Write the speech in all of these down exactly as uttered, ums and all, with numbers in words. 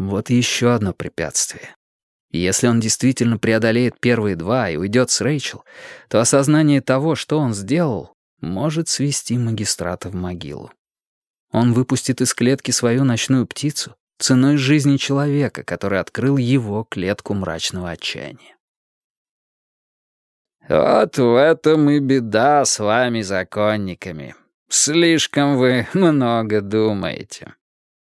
Вот еще одно препятствие. Если он действительно преодолеет первые два и уйдет с Рэйчел, то осознание того, что он сделал, может свести магистрата в могилу. Он выпустит из клетки свою ночную птицу ценой жизни человека, который открыл его клетку мрачного отчаяния. «Вот в этом и беда с вами, законниками. Слишком вы много думаете».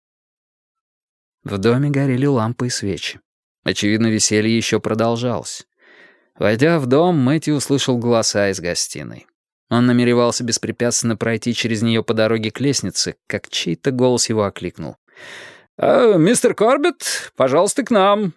В доме горели лампы и свечи. Очевидно, веселье еще продолжалось. Войдя в дом, Мэтью услышал голоса из гостиной. Он намеревался беспрепятственно пройти через нее по дороге к лестнице, как чей-то голос его окликнул. «А, «Мистер Корбетт, пожалуйста, к нам».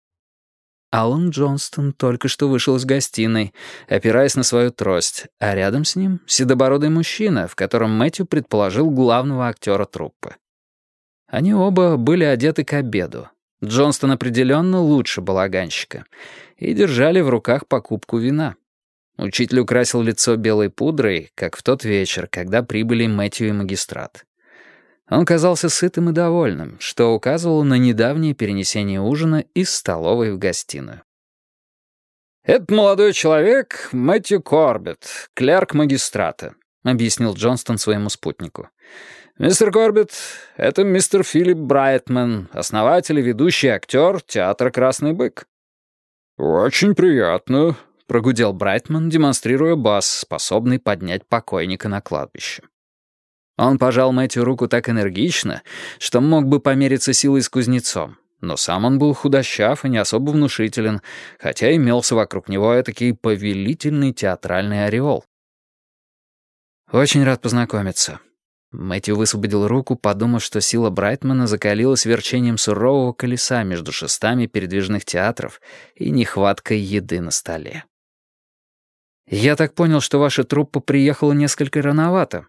Алан Джонстон только что вышел из гостиной, опираясь на свою трость, а рядом с ним седобородый мужчина, в котором Мэтью предположил главного актера труппы. Они оба были одеты к обеду. Джонстон определенно лучше балаганщика. И держали в руках покупку вина. Учитель украсил лицо белой пудрой, как в тот вечер, когда прибыли Мэтью и магистрат. Он казался сытым и довольным, что указывало на недавнее перенесение ужина из столовой в гостиную. «Это молодой человек Мэтью Корбетт, клерк магистрата», — объяснил Джонстон своему спутнику. «Мистер Корбетт, это мистер Филипп Брайтман, основатель и ведущий актер театра «Красный бык». «Очень приятно», — прогудел Брайтман, демонстрируя бас, способный поднять покойника на кладбище. Он пожал Мэтью руку так энергично, что мог бы помериться силой с кузнецом, но сам он был худощав и не особо внушителен, хотя имелся вокруг него этакий повелительный театральный ореол. «Очень рад познакомиться». Мэтью высвободил руку, подумав, что сила Брайтмана закалилась верчением сурового колеса между шестами передвижных театров и нехваткой еды на столе. «Я так понял, что ваша труппа приехала несколько рановато».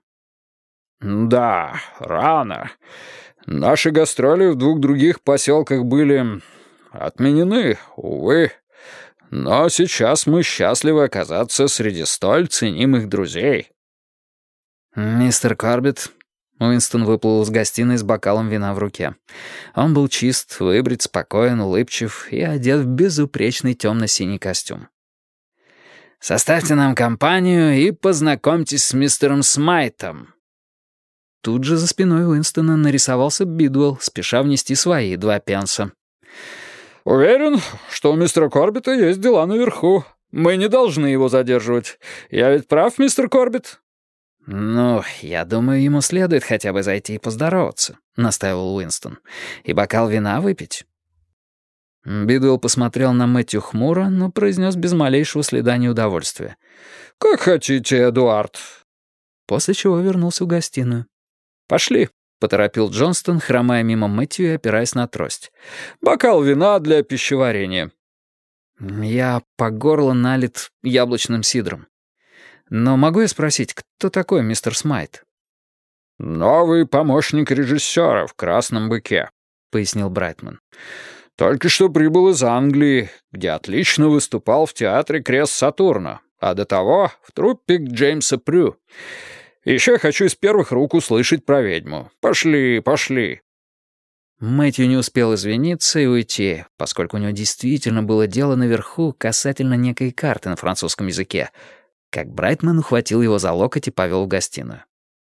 «Да, рано. Наши гастроли в двух других поселках были отменены, увы. Но сейчас мы счастливы оказаться среди столь ценимых друзей». «Мистер Корбетт». Уинстон выплыл из гостиной с бокалом вина в руке. Он был чист, выбрит, спокоен, улыбчив и одет в безупречный темно-синий костюм. «Составьте нам компанию и познакомьтесь с мистером Смайтом». Тут же за спиной Уинстона нарисовался Бидуэлл, спеша внести свои два пенса. «Уверен, что у мистера Корбетта есть дела наверху. Мы не должны его задерживать. Я ведь прав, мистер Корбетт?» «Ну, я думаю, ему следует хотя бы зайти и поздороваться», — настаивал Уинстон. «И бокал вина выпить». Бидуэлл посмотрел на Мэтью хмуро, но произнес без малейшего следа неудовольствия. «Как хотите, Эдуард». После чего вернулся в гостиную. «Пошли», — поторопил Джонстон, хромая мимо Мэтью и опираясь на трость. «Бокал вина для пищеварения». «Я по горло налит яблочным сидром. Но могу я спросить, кто такой мистер Смайт?» «Новый помощник режиссера в «Красном быке», — пояснил Брайтман. «Только что прибыл из Англии, где отлично выступал в театре «Крест Сатурна», а до того в труппе Джеймса Прю. Еще я хочу из первых рук услышать про ведьму. Пошли, пошли». Мэтью не успел извиниться и уйти, поскольку у него действительно было дело наверху касательно некой карты на французском языке, как Брайтман ухватил его за локоть и повел в гостиную.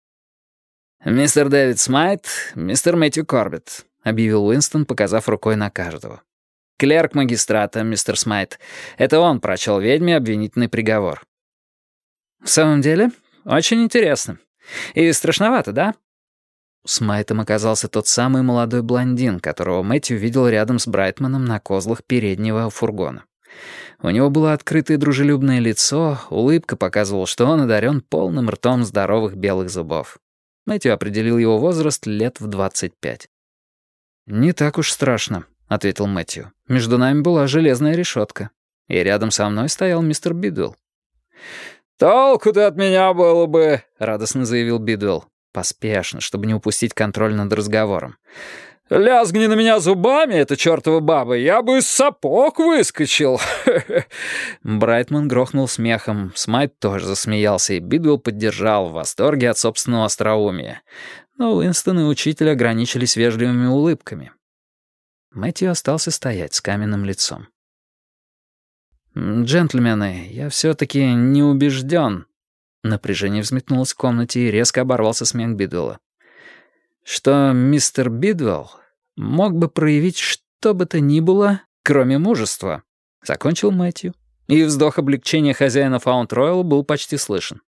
«Мистер Дэвид Смайт, мистер Мэтью Корбетт», — объявил Уинстон, показав рукой на каждого. «Клерк магистрата, мистер Смайт. Это он прочел ведьме обвинительный приговор». «В самом деле, очень интересно. И страшновато, да?» Смайтом оказался тот самый молодой блондин, которого Мэтью видел рядом с Брайтманом на козлах переднего фургона. У него было открытое дружелюбное лицо, улыбка показывала, что он одарен полным ртом здоровых белых зубов. Мэтью определил его возраст лет в двадцать пять. «Не так уж страшно», — ответил Мэтью. «Между нами была железная решетка, и рядом со мной стоял мистер Бидуэлл». «Толку-то от меня было бы», — радостно заявил Бидуэлл. Поспешно, чтобы не упустить контроль над разговором. «Лязгни на меня зубами, эта чертова баба, я бы из сапог выскочил!» Брайтман грохнул смехом, Смайт тоже засмеялся, и Бидуэлл поддержал в восторге от собственного остроумия. Но Уинстон и учитель ограничились вежливыми улыбками. Мэтью остался стоять с каменным лицом. «Джентльмены, я все-таки не убежден». Напряжение взметнулось в комнате и резко оборвался смех Бидвелла. «Что мистер Бидвелл мог бы проявить что бы то ни было, кроме мужества», — закончил Мэтью, и вздох облегчения хозяина Фаунд-Роял был почти слышен.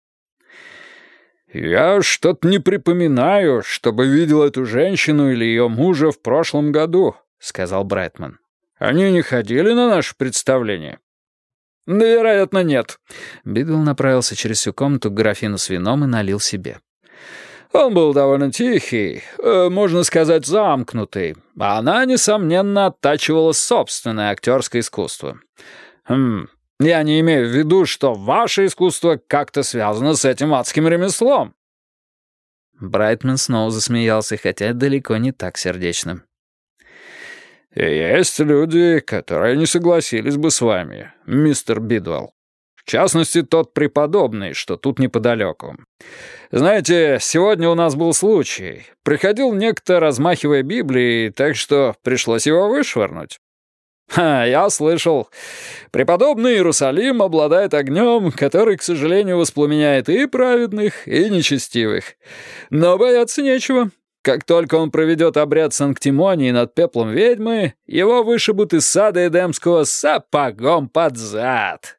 «Я что-то не припоминаю, чтобы видел эту женщину или ее мужа в прошлом году», — сказал Брайтман. «Они не ходили на наше представление?» «Да, вероятно, нет». Бидвелл направился через всю комнату к графину с вином и налил себе. «Он был довольно тихий, э, можно сказать, замкнутый, а она, несомненно, оттачивала собственное актерское искусство. Хм, я не имею в виду, что ваше искусство как-то связано с этим адским ремеслом». Брайтман снова засмеялся, хотя далеко не так сердечно. «Есть люди, которые не согласились бы с вами, мистер Бидвелл. В частности, тот преподобный, что тут неподалеку. Знаете, сегодня у нас был случай. Приходил некто, размахивая Библией, так что пришлось его вышвырнуть. Ха, я слышал. Преподобный Иерусалим обладает огнем, который, к сожалению, воспламеняет и праведных, и нечестивых. Но бояться нечего. Как только он проведет обряд санктимонии над пеплом ведьмы, его вышибут из сада Эдемского сапогом под зад».